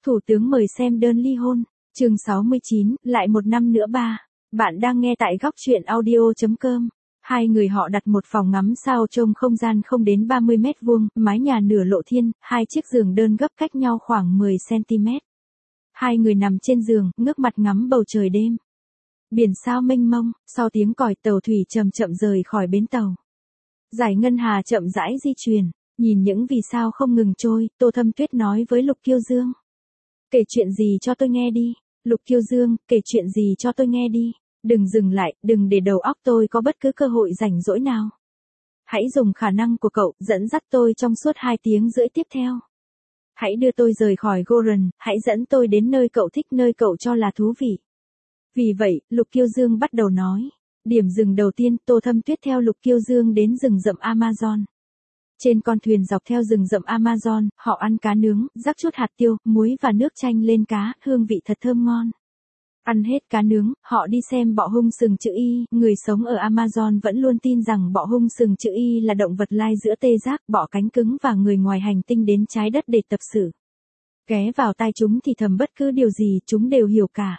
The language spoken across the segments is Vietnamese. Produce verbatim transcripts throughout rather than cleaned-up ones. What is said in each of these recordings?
Thủ tướng mời xem đơn ly hôn. Chương sáu mươi chín, lại một năm nữa ba. Bạn đang nghe tại góc truyện audio chấm com. Hai người họ đặt một phòng ngắm sao trông không gian không đến ba mươi mét vuông, mái nhà nửa lộ thiên, hai chiếc giường đơn gấp cách nhau khoảng mười xăng-ti-mét. Hai người nằm trên giường, ngước mặt ngắm bầu trời đêm. Biển sao mênh mông, sau tiếng còi tàu thủy chậm chậm rời khỏi bến tàu. Dải ngân hà chậm rãi di chuyển, nhìn những vì sao không ngừng trôi, Tô Thâm Tuyết nói với Lục Kiêu Dương. Kể chuyện gì cho tôi nghe đi. Lục Kiêu Dương, kể chuyện gì cho tôi nghe đi. Đừng dừng lại, đừng để đầu óc tôi có bất cứ cơ hội rảnh rỗi nào. Hãy dùng khả năng của cậu, dẫn dắt tôi trong suốt hai tiếng rưỡi tiếp theo. Hãy đưa tôi rời khỏi Goron, hãy dẫn tôi đến nơi cậu thích, nơi cậu cho là thú vị. Vì vậy, Lục Kiêu Dương bắt đầu nói. Điểm dừng đầu tiên, Tô Thâm Tuyết theo Lục Kiêu Dương đến rừng rậm Amazon. Trên con thuyền dọc theo rừng rậm Amazon, họ ăn cá nướng, rắc chút hạt tiêu, muối và nước chanh lên cá, hương vị thật thơm ngon. Ăn hết cá nướng, họ đi xem bọ hung sừng chữ Y. Người sống ở Amazon vẫn luôn tin rằng bọ hung sừng chữ Y là động vật lai giữa tê giác, bọ cánh cứng và người ngoài hành tinh đến trái đất để tập sự. Ghé vào tai chúng thì thầm bất cứ điều gì, chúng đều hiểu cả.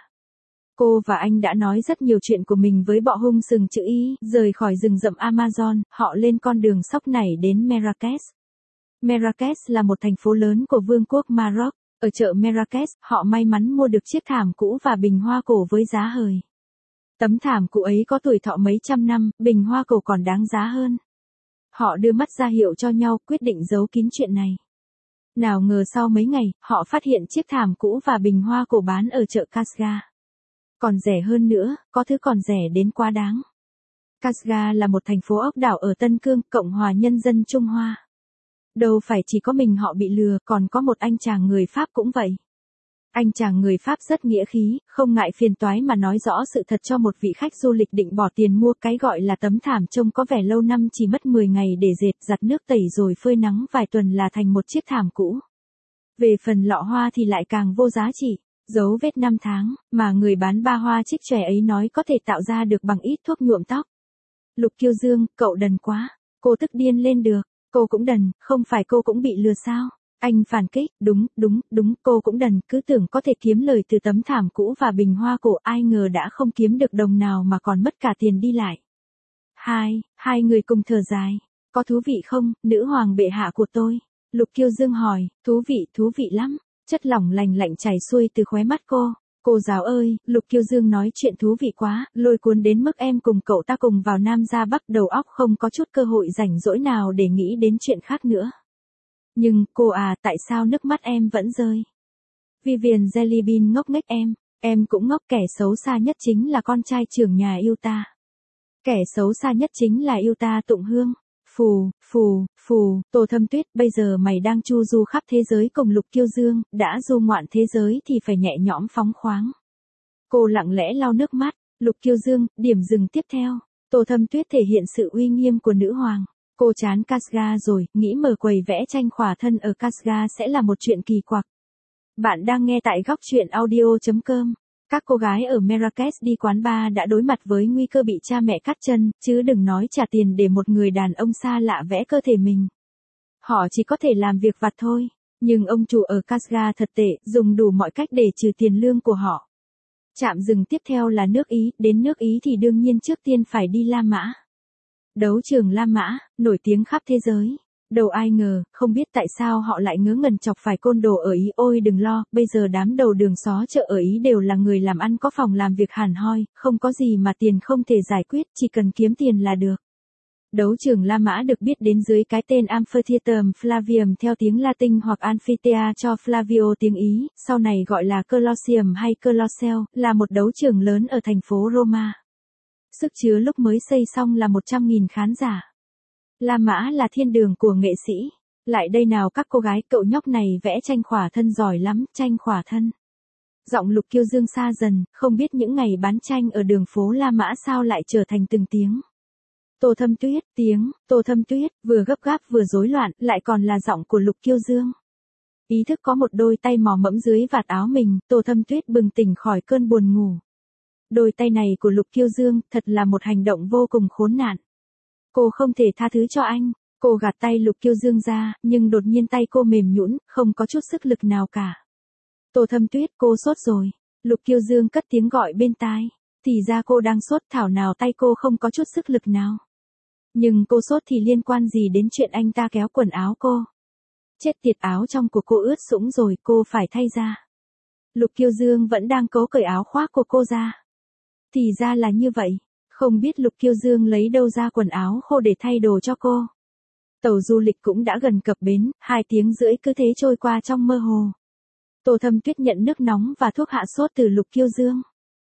Cô và anh đã nói rất nhiều chuyện của mình với bọ hung sừng chữ Y. Rời khỏi rừng rậm Amazon, họ lên con đường sóc nảy đến Marrakech. Marrakech là một thành phố lớn của Vương quốc Maroc. Ở chợ Marrakech, họ may mắn mua được chiếc thảm cũ và bình hoa cổ với giá hời. Tấm thảm cũ ấy có tuổi thọ mấy trăm năm, bình hoa cổ còn đáng giá hơn. Họ đưa mắt ra hiệu cho nhau, quyết định giấu kín chuyện này. Nào ngờ sau mấy ngày, họ phát hiện chiếc thảm cũ và bình hoa cổ bán ở chợ Kasga. Còn rẻ hơn nữa, có thứ còn rẻ đến quá đáng. Kasga là một thành phố ốc đảo ở Tân Cương, Cộng hòa Nhân dân Trung Hoa. Đâu phải chỉ có mình họ bị lừa, còn có một anh chàng người Pháp cũng vậy. Anh chàng người Pháp rất nghĩa khí, không ngại phiền toái mà nói rõ sự thật cho một vị khách du lịch định bỏ tiền mua cái gọi là tấm thảm trông có vẻ lâu năm chỉ mất mười ngày để dệt, giặt nước tẩy rồi phơi nắng vài tuần là thành một chiếc thảm cũ. Về phần lọ hoa thì lại càng vô giá trị, dấu vết năm tháng, mà người bán ba hoa trích chòe ấy nói có thể tạo ra được bằng ít thuốc nhuộm tóc. Lục Kiêu Dương, cậu đần quá, cô tức điên lên được. Cô cũng đần, không phải cô cũng bị lừa sao? Anh phản kích, đúng, đúng, đúng, cô cũng đần, cứ tưởng có thể kiếm lời từ tấm thảm cũ và bình hoa cổ, ai ngờ đã không kiếm được đồng nào mà còn mất cả tiền đi lại. Hai, hai người cùng thở dài. Có thú vị không, nữ hoàng bệ hạ của tôi? Lục Kiêu Dương hỏi, thú vị, thú vị lắm. Chất lỏng lành lạnh chảy xuôi từ khóe mắt cô. Cô giáo ơi, Lục Kiêu Dương nói chuyện thú vị quá, lôi cuốn đến mức em cùng cậu ta cùng vào Nam ra Bắc, đầu óc không có chút cơ hội rảnh rỗi nào để nghĩ đến chuyện khác nữa. Nhưng, cô à, tại sao nước mắt em vẫn rơi? Vivian Jellybean ngốc nghếch em, em cũng ngốc. Kẻ xấu xa nhất chính là con trai trưởng nhà yêu ta. Kẻ xấu xa nhất chính là yêu ta tụng hương. Phù, phù, phù, Tô Thâm Tuyết, bây giờ mày đang chu du khắp thế giới cùng Lục Kiêu Dương, đã du ngoạn thế giới thì phải nhẹ nhõm phóng khoáng. Cô lặng lẽ lau nước mắt. Lục Kiêu Dương, điểm dừng tiếp theo. Tô Thâm Tuyết thể hiện sự uy nghiêm của nữ hoàng. Cô chán Kasga rồi, nghĩ mở quầy vẽ tranh khỏa thân ở Kasga sẽ là một chuyện kỳ quặc. Bạn đang nghe tại góc truyện audio chấm com. Các cô gái ở Marrakech đi quán bar đã đối mặt với nguy cơ bị cha mẹ cắt chân, chứ đừng nói trả tiền để một người đàn ông xa lạ vẽ cơ thể mình. Họ chỉ có thể làm việc vặt thôi, nhưng ông chủ ở Kasga thật tệ, dùng đủ mọi cách để trừ tiền lương của họ. Trạm dừng tiếp theo là nước Ý, đến nước Ý thì đương nhiên trước tiên phải đi La Mã. Đấu trường La Mã, nổi tiếng khắp thế giới. Đâu ai ngờ, không biết tại sao họ lại ngớ ngẩn chọc phải côn đồ ở Ý. Ôi đừng lo, bây giờ đám đầu đường xó chợ ở Ý đều là người làm ăn có phòng làm việc hẳn hoi, không có gì mà tiền không thể giải quyết, chỉ cần kiếm tiền là được. Đấu trường La Mã được biết đến dưới cái tên Amphitheatrum Flavium theo tiếng Latin hoặc Amphithea cho Flavio tiếng Ý, sau này gọi là Colosseum hay Colosseo, là một đấu trường lớn ở thành phố Roma. Sức chứa lúc mới xây xong là một trăm nghìn khán giả. La Mã là thiên đường của nghệ sĩ. Lại đây nào các cô gái, cậu nhóc này vẽ tranh khỏa thân giỏi lắm, tranh khỏa thân. Giọng Lục Kiêu Dương xa dần, không biết những ngày bán tranh ở đường phố La Mã sao lại trở thành từng tiếng. Tô Thâm Tuyết, tiếng, Tô Thâm Tuyết, vừa gấp gáp vừa rối loạn, lại còn là giọng của Lục Kiêu Dương. Ý thức có một đôi tay mò mẫm dưới vạt áo mình, Tô Thâm Tuyết bừng tỉnh khỏi cơn buồn ngủ. Đôi tay này của Lục Kiêu Dương, thật là một hành động vô cùng khốn nạn. Cô không thể tha thứ cho anh. Cô gạt tay Lục Kiêu Dương ra, nhưng đột nhiên tay cô mềm nhũn, không có chút sức lực nào cả. Tô Thâm Tuyết, cô sốt rồi. Lục Kiêu Dương cất tiếng gọi bên tai. Thì ra cô đang sốt, thảo nào tay cô không có chút sức lực nào. Nhưng cô sốt thì liên quan gì đến chuyện anh ta kéo quần áo cô? Chết tiệt, áo trong của cô ướt sũng rồi, cô phải thay ra. Lục Kiêu Dương vẫn đang cố cởi áo khoác của cô ra. Thì ra là như vậy, không biết Lục Kiêu Dương lấy đâu ra quần áo khô để thay đồ cho cô. Tàu du lịch cũng đã gần cập bến, hai tiếng rưỡi cứ thế trôi qua trong mơ hồ. Tô Thâm Tuyết nhận nước nóng và thuốc hạ sốt từ Lục Kiêu Dương.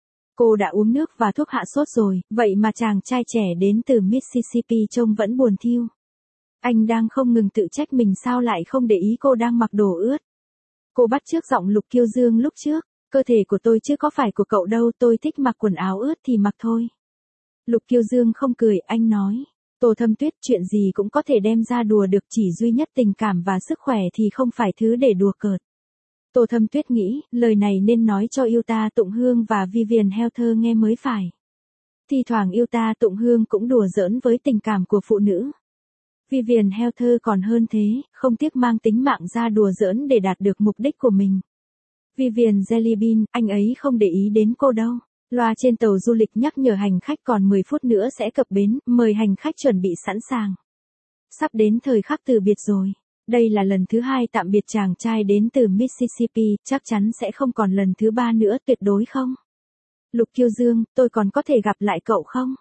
Cô đã uống nước và thuốc hạ sốt rồi, vậy mà chàng trai trẻ đến từ Mississippi trông vẫn buồn thiu. Anh đang không ngừng tự trách mình sao lại không để ý cô đang mặc đồ ướt. Cô bắt chước giọng Lục Kiêu Dương lúc trước, cơ thể của tôi chứ có phải của cậu đâu, tôi thích mặc quần áo ướt thì mặc thôi. Lục Kiêu Dương không cười, anh nói, Tô Thâm Tuyết, chuyện gì cũng có thể đem ra đùa được, chỉ duy nhất tình cảm và sức khỏe thì không phải thứ để đùa cợt. Tô Thâm Tuyết nghĩ, lời này nên nói cho Yuta Tụng Hương và Vivian Heather nghe mới phải. Thi thoảng Yuta Tụng Hương cũng đùa giỡn với tình cảm của phụ nữ. Vivian Heather còn hơn thế, không tiếc mang tính mạng ra đùa giỡn để đạt được mục đích của mình. Vivian Jellybean, anh ấy không để ý đến cô đâu. Loa trên tàu du lịch nhắc nhở hành khách còn mười phút nữa sẽ cập bến, mời hành khách chuẩn bị sẵn sàng. Sắp đến thời khắc từ biệt rồi. Đây là lần thứ hai tạm biệt chàng trai đến từ Mississippi, chắc chắn sẽ không còn lần thứ ba nữa, tuyệt đối không? Lục Kiêu Dương, tôi còn có thể gặp lại cậu không?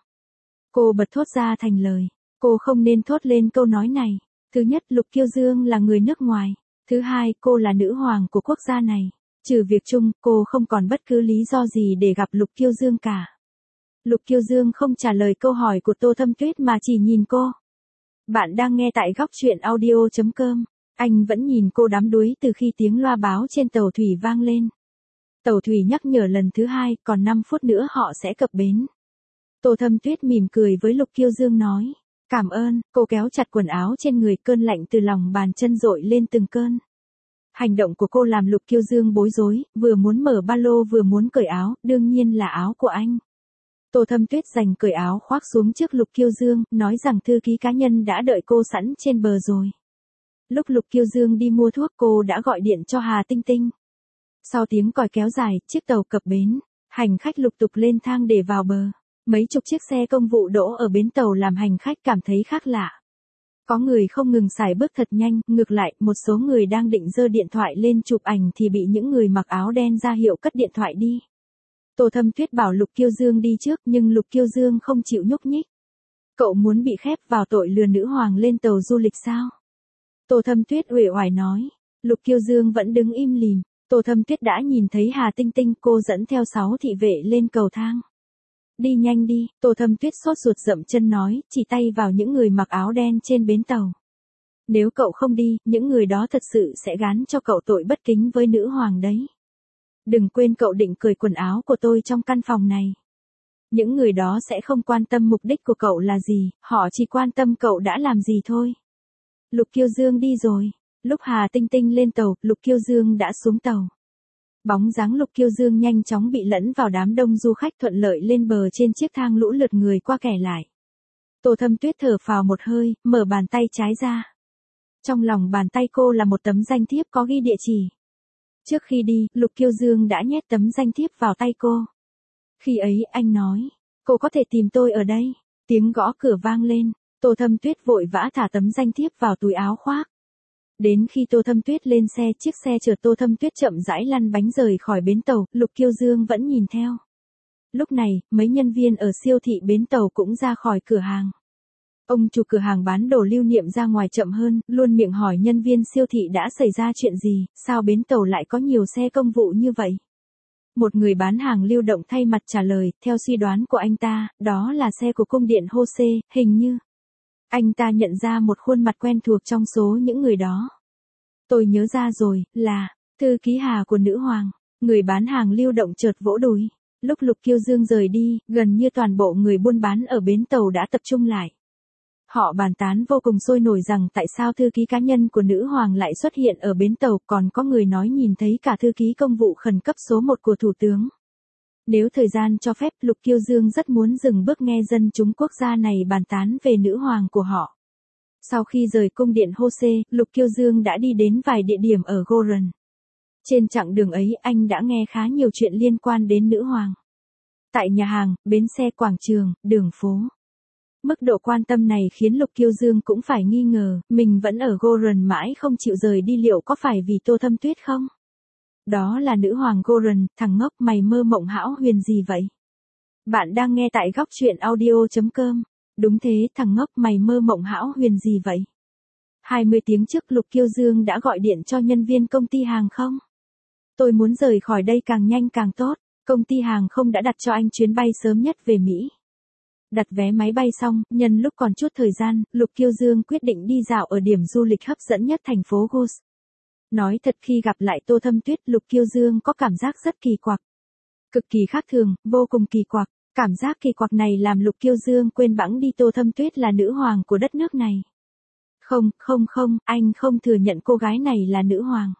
Cô bật thốt ra thành lời. Cô không nên thốt lên câu nói này. Thứ nhất, Lục Kiêu Dương là người nước ngoài. Thứ hai, cô là nữ hoàng của quốc gia này. Trừ việc chung, cô không còn bất cứ lý do gì để gặp Lục Kiêu Dương cả. Lục Kiêu Dương không trả lời câu hỏi của Tô Thâm Tuyết mà chỉ nhìn cô. Bạn đang nghe tại góc truyện audio chấm com. Anh vẫn nhìn cô đắm đuối từ khi tiếng loa báo trên tàu thủy vang lên. Tàu thủy nhắc nhở lần thứ hai, còn năm phút nữa họ sẽ cập bến. Tô Thâm Tuyết mỉm cười với Lục Kiêu Dương nói. Cảm ơn, cô kéo chặt quần áo trên người, cơn lạnh từ lòng bàn chân dội lên từng cơn. Hành động của cô làm Lục Kiêu Dương bối rối, vừa muốn mở ba lô vừa muốn cởi áo, đương nhiên là áo của anh. Tô Thâm Tuyết giành cởi áo khoác xuống trước Lục Kiêu Dương, nói rằng thư ký cá nhân đã đợi cô sẵn trên bờ rồi. Lúc Lục Kiêu Dương đi mua thuốc, cô đã gọi điện cho Hà Tinh Tinh. Sau tiếng còi kéo dài, chiếc tàu cập bến, hành khách lục tục lên thang để vào bờ. Mấy chục chiếc xe công vụ đỗ ở bến tàu làm hành khách cảm thấy khác lạ. Có người không ngừng sải bước thật nhanh, ngược lại, một số người đang định giơ điện thoại lên chụp ảnh thì bị những người mặc áo đen ra hiệu cất điện thoại đi. Tô Thâm Tuyết bảo Lục Kiêu Dương đi trước, nhưng Lục Kiêu Dương không chịu nhúc nhích. Cậu muốn bị khép vào tội lừa nữ hoàng lên tàu du lịch sao? Tô Thâm Tuyết uể oải nói. Lục Kiêu Dương vẫn đứng im lìm. Tô Thâm Tuyết đã nhìn thấy Hà Tinh Tinh, cô dẫn theo sáu thị vệ lên cầu thang. Đi nhanh đi, Tô Thâm Tuyết sốt ruột dậm chân nói, chỉ tay vào những người mặc áo đen trên bến tàu. Nếu cậu không đi, những người đó thật sự sẽ gán cho cậu tội bất kính với nữ hoàng đấy. Đừng quên cậu định cởi quần áo của tôi trong căn phòng này. Những người đó sẽ không quan tâm mục đích của cậu là gì, họ chỉ quan tâm cậu đã làm gì thôi. Lục Kiêu Dương đi rồi. Lúc Hà Tinh Tinh lên tàu, Lục Kiêu Dương đã xuống tàu. Bóng dáng Lục Kiêu Dương nhanh chóng bị lẫn vào đám đông du khách, thuận lợi lên bờ trên chiếc thang lũ lượt người qua kẻ lại. Tô Thâm Tuyết thở phào một hơi, mở bàn tay trái ra. Trong lòng bàn tay cô là một tấm danh thiếp có ghi địa chỉ. Trước khi đi, Lục Kiêu Dương đã nhét tấm danh thiếp vào tay cô. Khi ấy anh nói, cô có thể tìm tôi ở đây. Tiếng gõ cửa vang lên, Tô Thâm Tuyết vội vã thả tấm danh thiếp vào túi áo khoác. Đến khi Tô Thâm Tuyết lên xe, chiếc xe chở Tô Thâm Tuyết chậm rãi lăn bánh rời khỏi bến tàu, Lục Kiêu Dương vẫn nhìn theo. Lúc này, mấy nhân viên ở siêu thị bến tàu cũng ra khỏi cửa hàng. Ông chủ cửa hàng bán đồ lưu niệm ra ngoài chậm hơn, luôn miệng hỏi nhân viên siêu thị đã xảy ra chuyện gì, sao bến tàu lại có nhiều xe công vụ như vậy. Một người bán hàng lưu động thay mặt trả lời, theo suy đoán của anh ta, đó là xe của cung điện Jose, hình như. Anh ta nhận ra một khuôn mặt quen thuộc trong số những người đó. Tôi nhớ ra rồi, là thư ký Hà của nữ hoàng. Người bán hàng lưu động chợt vỗ đùi. Lúc Lục Kiêu Dương rời đi, gần như toàn bộ người buôn bán ở bến tàu đã tập trung lại. Họ bàn tán vô cùng sôi nổi rằng tại sao thư ký cá nhân của nữ hoàng lại xuất hiện ở bến tàu, còn có người nói nhìn thấy cả thư ký công vụ khẩn cấp số một của thủ tướng. Nếu thời gian cho phép, Lục Kiêu Dương rất muốn dừng bước nghe dân chúng quốc gia này bàn tán về nữ hoàng của họ. Sau khi rời cung điện Jose, Lục Kiêu Dương đã đi đến vài địa điểm ở Goron. Trên chặng đường ấy anh đã nghe khá nhiều chuyện liên quan đến nữ hoàng. Tại nhà hàng, bến xe, quảng trường, đường phố. Mức độ quan tâm này khiến Lục Kiêu Dương cũng phải nghi ngờ, mình vẫn ở Goran mãi không chịu rời đi liệu có phải vì Tô Thâm Tuyết không? Đó là nữ hoàng Goran, thằng ngốc mày mơ mộng hão huyền gì vậy? Bạn đang nghe tại góc truyện audio chấm com. Đúng thế, thằng ngốc mày mơ mộng hão huyền gì vậy? hai mươi tiếng trước Lục Kiêu Dương đã gọi điện cho nhân viên công ty hàng không. Tôi muốn rời khỏi đây càng nhanh càng tốt, công ty hàng không đã đặt cho anh chuyến bay sớm nhất về Mỹ. Đặt vé máy bay xong, nhân lúc còn chút thời gian, Lục Kiêu Dương quyết định đi dạo ở điểm du lịch hấp dẫn nhất thành phố Ghost. Nói thật khi gặp lại Tô Thâm Tuyết, Lục Kiêu Dương có cảm giác rất kỳ quặc. Cực kỳ khác thường, vô cùng kỳ quặc. Cảm giác kỳ quặc này làm Lục Kiêu Dương quên bẵng đi Tô Thâm Tuyết là nữ hoàng của đất nước này. Không, không không, anh không thừa nhận cô gái này là nữ hoàng.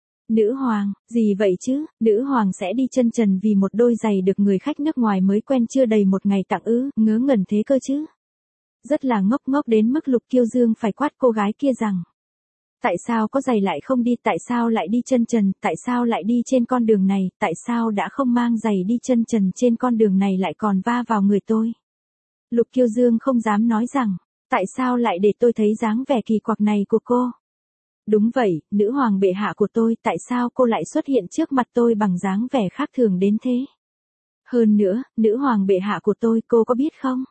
Nữ hoàng, gì vậy chứ, nữ hoàng sẽ đi chân trần vì một đôi giày được người khách nước ngoài mới quen chưa đầy một ngày tặng ư, ngớ ngẩn thế cơ chứ. Rất là ngốc ngốc đến mức Lục Kiêu Dương phải quát cô gái kia rằng. Tại sao có giày lại không đi, tại sao lại đi chân trần, tại sao lại đi trên con đường này, tại sao đã không mang giày đi chân trần trên con đường này lại còn va vào người tôi. Lục Kiêu Dương không dám nói rằng, tại sao lại để tôi thấy dáng vẻ kỳ quặc này của cô. Đúng vậy, nữ hoàng bệ hạ của tôi, tại sao cô lại xuất hiện trước mặt tôi bằng dáng vẻ khác thường đến thế? Hơn nữa, nữ hoàng bệ hạ của tôi, cô có biết không?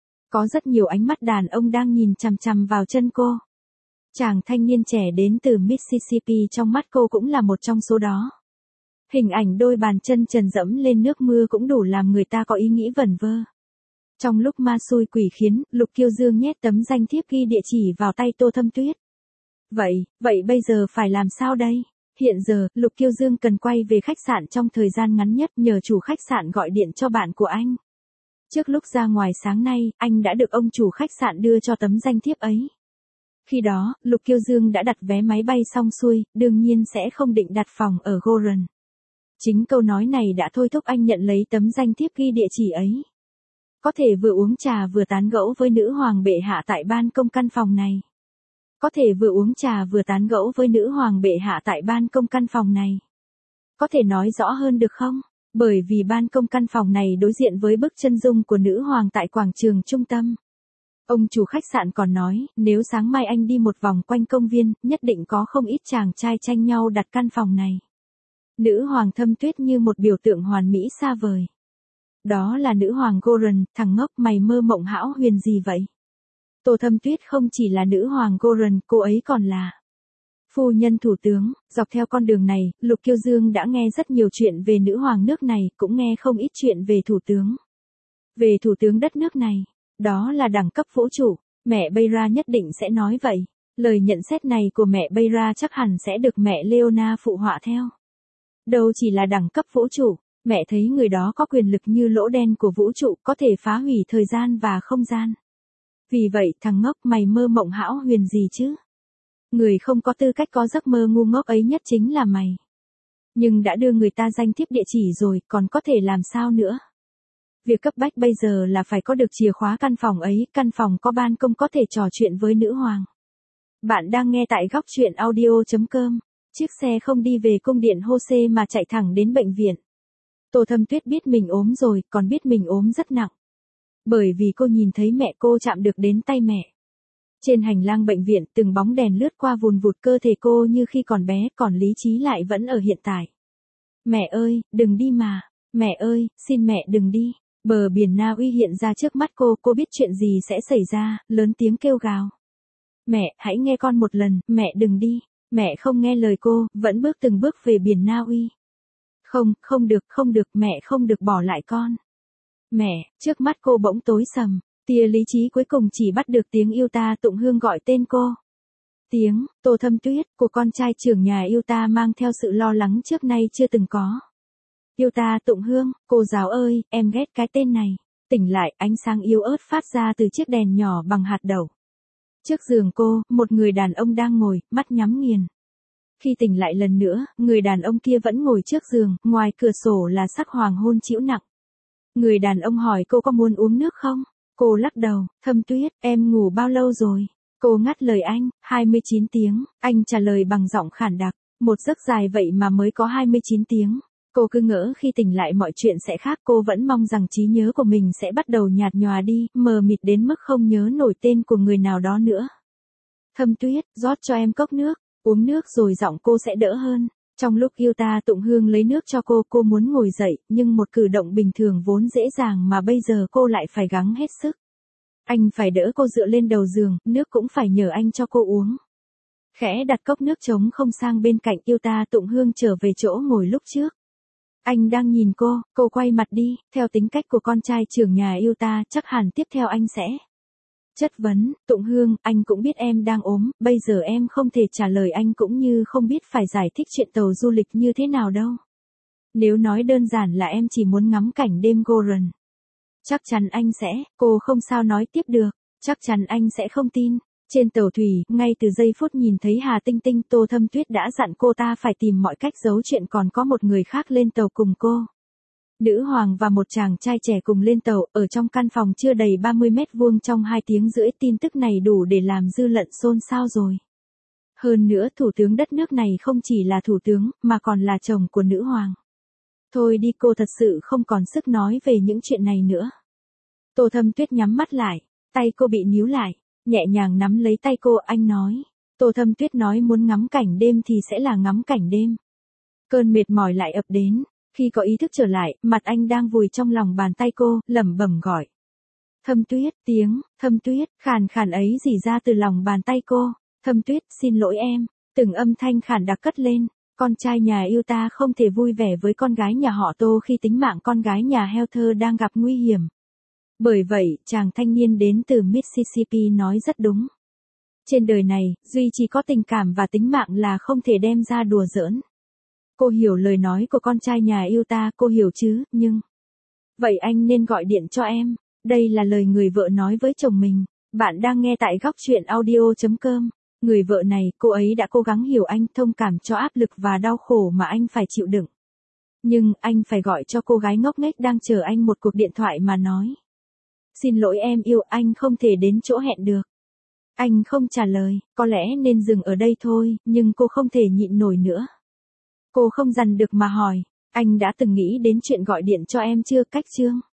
Có rất nhiều ánh mắt đàn ông đang nhìn chằm chằm vào chân cô. Chàng thanh niên trẻ đến từ Mississippi trong mắt cô cũng là một trong số đó. Hình ảnh đôi bàn chân trần dẫm lên nước mưa cũng đủ làm người ta có ý nghĩ vẩn vơ. Trong lúc ma xui quỷ khiến, Lục Kiêu Dương nhét tấm danh thiếp ghi địa chỉ vào tay Tô Thâm Tuyết. Vậy, vậy bây giờ phải làm sao đây? Hiện giờ, Lục Kiêu Dương cần quay về khách sạn trong thời gian ngắn nhất nhờ chủ khách sạn gọi điện cho bạn của anh. Trước lúc ra ngoài sáng nay, anh đã được ông chủ khách sạn đưa cho tấm danh thiếp ấy. Khi đó, Lục Kiêu Dương đã đặt vé máy bay xong xuôi, đương nhiên sẽ không định đặt phòng ở Goran. Chính câu nói này đã thôi thúc anh nhận lấy tấm danh thiếp ghi địa chỉ ấy. Có thể vừa uống trà vừa tán gẫu với nữ hoàng bệ hạ tại ban công căn phòng này. Có thể vừa uống trà vừa tán gẫu với nữ hoàng bệ hạ tại ban công căn phòng này. Có thể nói rõ hơn được không? Bởi vì ban công căn phòng này đối diện với bức chân dung của nữ hoàng tại quảng trường trung tâm. Ông chủ khách sạn còn nói, nếu sáng mai anh đi một vòng quanh công viên, nhất định có không ít chàng trai tranh nhau đặt căn phòng này. Nữ hoàng Thâm Tuyết như một biểu tượng hoàn mỹ xa vời. Đó là nữ hoàng Goran, thằng ngốc mày mơ mộng hão huyền gì vậy? Tô Thâm Tuyết không chỉ là nữ hoàng Goran, cô ấy còn là phu nhân thủ tướng. Dọc theo con đường này, Lục Kiêu Dương đã nghe rất nhiều chuyện về nữ hoàng nước này, cũng nghe không ít chuyện về thủ tướng. Về thủ tướng đất nước này, đó là đẳng cấp vũ trụ, mẹ Beira nhất định sẽ nói vậy. Lời nhận xét này của mẹ Beira chắc hẳn sẽ được mẹ Leona phụ họa theo. Đâu chỉ là đẳng cấp vũ trụ, mẹ thấy người đó có quyền lực như lỗ đen của vũ trụ, có thể phá hủy thời gian và không gian. Vì vậy thằng ngốc mày mơ mộng hão huyền gì chứ? Người không có tư cách có giấc mơ ngu ngốc ấy nhất chính là mày. Nhưng đã đưa người ta danh thiếp địa chỉ rồi, còn có thể làm sao nữa? Việc cấp bách bây giờ là phải có được chìa khóa căn phòng ấy, căn phòng có ban công có thể trò chuyện với nữ hoàng. Bạn đang nghe tại góc truyện audio chấm com. Chiếc xe không đi về cung điện Hose mà chạy thẳng đến bệnh viện. Tô Thâm Tuyết biết mình ốm rồi, còn biết mình ốm rất nặng. Bởi vì cô nhìn thấy mẹ cô chạm được đến tay mẹ. Trên hành lang bệnh viện, từng bóng đèn lướt qua vùn vụt cơ thể cô như khi còn bé, còn lý trí lại vẫn ở hiện tại. Mẹ ơi, đừng đi mà. Mẹ ơi, xin mẹ đừng đi. Bờ biển Na Uy hiện ra trước mắt cô, cô biết chuyện gì sẽ xảy ra, lớn tiếng kêu gào. Mẹ, hãy nghe con một lần, mẹ đừng đi. Mẹ không nghe lời cô, vẫn bước từng bước về biển Na Uy. Không, không được, không được, mẹ không được bỏ lại con. Mẹ, trước mắt cô bỗng tối sầm, tia lý trí cuối cùng chỉ bắt được tiếng yêu ta tụng hương gọi tên cô. Tiếng, Tô Thâm Tuyết, của con trai trưởng nhà yêu ta mang theo sự lo lắng trước nay chưa từng có. Yêu ta tụng hương, cô giáo ơi, em ghét cái tên này. Tỉnh lại, ánh sáng yếu ớt phát ra từ chiếc đèn nhỏ bằng hạt đậu. Trước giường cô, một người đàn ông đang ngồi, mắt nhắm nghiền. Khi tỉnh lại lần nữa, người đàn ông kia vẫn ngồi trước giường, ngoài cửa sổ là sắc hoàng hôn trĩu nặng. Người đàn ông hỏi cô có muốn uống nước không? Cô lắc đầu, Thâm Tuyết, em ngủ bao lâu rồi? Cô ngắt lời anh, hai mươi chín tiếng, anh trả lời bằng giọng khản đặc. Một giấc dài vậy mà mới có hai mươi chín tiếng. Cô cứ ngỡ khi tỉnh lại mọi chuyện sẽ khác, cô vẫn mong rằng trí nhớ của mình sẽ bắt đầu nhạt nhòa đi, mờ mịt đến mức không nhớ nổi tên của người nào đó nữa. Thâm Tuyết, rót cho em cốc nước, uống nước rồi giọng cô sẽ đỡ hơn. Trong lúc Yuta tụng hương lấy nước cho cô, cô muốn ngồi dậy, nhưng một cử động bình thường vốn dễ dàng mà bây giờ cô lại phải gắng hết sức. Anh phải đỡ cô dựa lên đầu giường, nước cũng phải nhờ anh cho cô uống. Khẽ đặt cốc nước trống không sang bên cạnh, Yuta tụng hương trở về chỗ ngồi lúc trước. Anh đang nhìn cô, cô quay mặt đi, theo tính cách của con trai trưởng nhà Yuta, chắc hẳn tiếp theo anh sẽ chất vấn. Tụng hương, anh cũng biết em đang ốm, bây giờ em không thể trả lời anh cũng như không biết phải giải thích chuyện tàu du lịch như thế nào đâu. Nếu nói đơn giản là em chỉ muốn ngắm cảnh đêm Goron. Chắc chắn anh sẽ, cô không sao nói tiếp được, chắc chắn anh sẽ không tin. Trên tàu thủy, ngay từ giây phút nhìn thấy Hà Tinh Tinh, Tô Thâm Tuyết đã dặn cô ta phải tìm mọi cách giấu chuyện còn có một người khác lên tàu cùng cô. Nữ hoàng và một chàng trai trẻ cùng lên tàu, ở trong căn phòng chưa đầy ba mươi mét vuông trong hai tiếng rưỡi, tin tức này đủ để làm dư luận xôn xao rồi. Hơn nữa thủ tướng đất nước này không chỉ là thủ tướng, mà còn là chồng của nữ hoàng. Thôi đi, cô thật sự không còn sức nói về những chuyện này nữa. Tô Thâm Tuyết nhắm mắt lại, tay cô bị níu lại, nhẹ nhàng nắm lấy tay cô, anh nói. Tô Thâm Tuyết nói muốn ngắm cảnh đêm thì sẽ là ngắm cảnh đêm. Cơn mệt mỏi lại ập đến. Khi có ý thức trở lại, mặt anh đang vùi trong lòng bàn tay cô, lẩm bẩm gọi. Thâm Tuyết, tiếng, Thâm Tuyết, khàn khàn ấy rỉ ra từ lòng bàn tay cô. Thâm Tuyết, xin lỗi em. Từng âm thanh khản đặc cất lên. Con trai nhà Yuta không thể vui vẻ với con gái nhà họ Tô khi tính mạng con gái nhà Heather đang gặp nguy hiểm. Bởi vậy, chàng thanh niên đến từ Mississippi nói rất đúng. Trên đời này, duy chỉ có tình cảm và tính mạng là không thể đem ra đùa giỡn. Cô hiểu lời nói của con trai nhà Yuta, cô hiểu chứ, nhưng... Vậy anh nên gọi điện cho em. Đây là lời người vợ nói với chồng mình. Bạn đang nghe tại góc chuyện audio chấm com. Người vợ này, cô ấy đã cố gắng hiểu anh, thông cảm cho áp lực và đau khổ mà anh phải chịu đựng. Nhưng, anh phải gọi cho cô gái ngốc nghếch đang chờ anh một cuộc điện thoại mà nói. Xin lỗi em yêu, anh không thể đến chỗ hẹn được. Anh không trả lời, có lẽ nên dừng ở đây thôi, nhưng cô không thể nhịn nổi nữa. Cô không dằn được mà hỏi, anh đã từng nghĩ đến chuyện gọi điện cho em chưa, cách chương?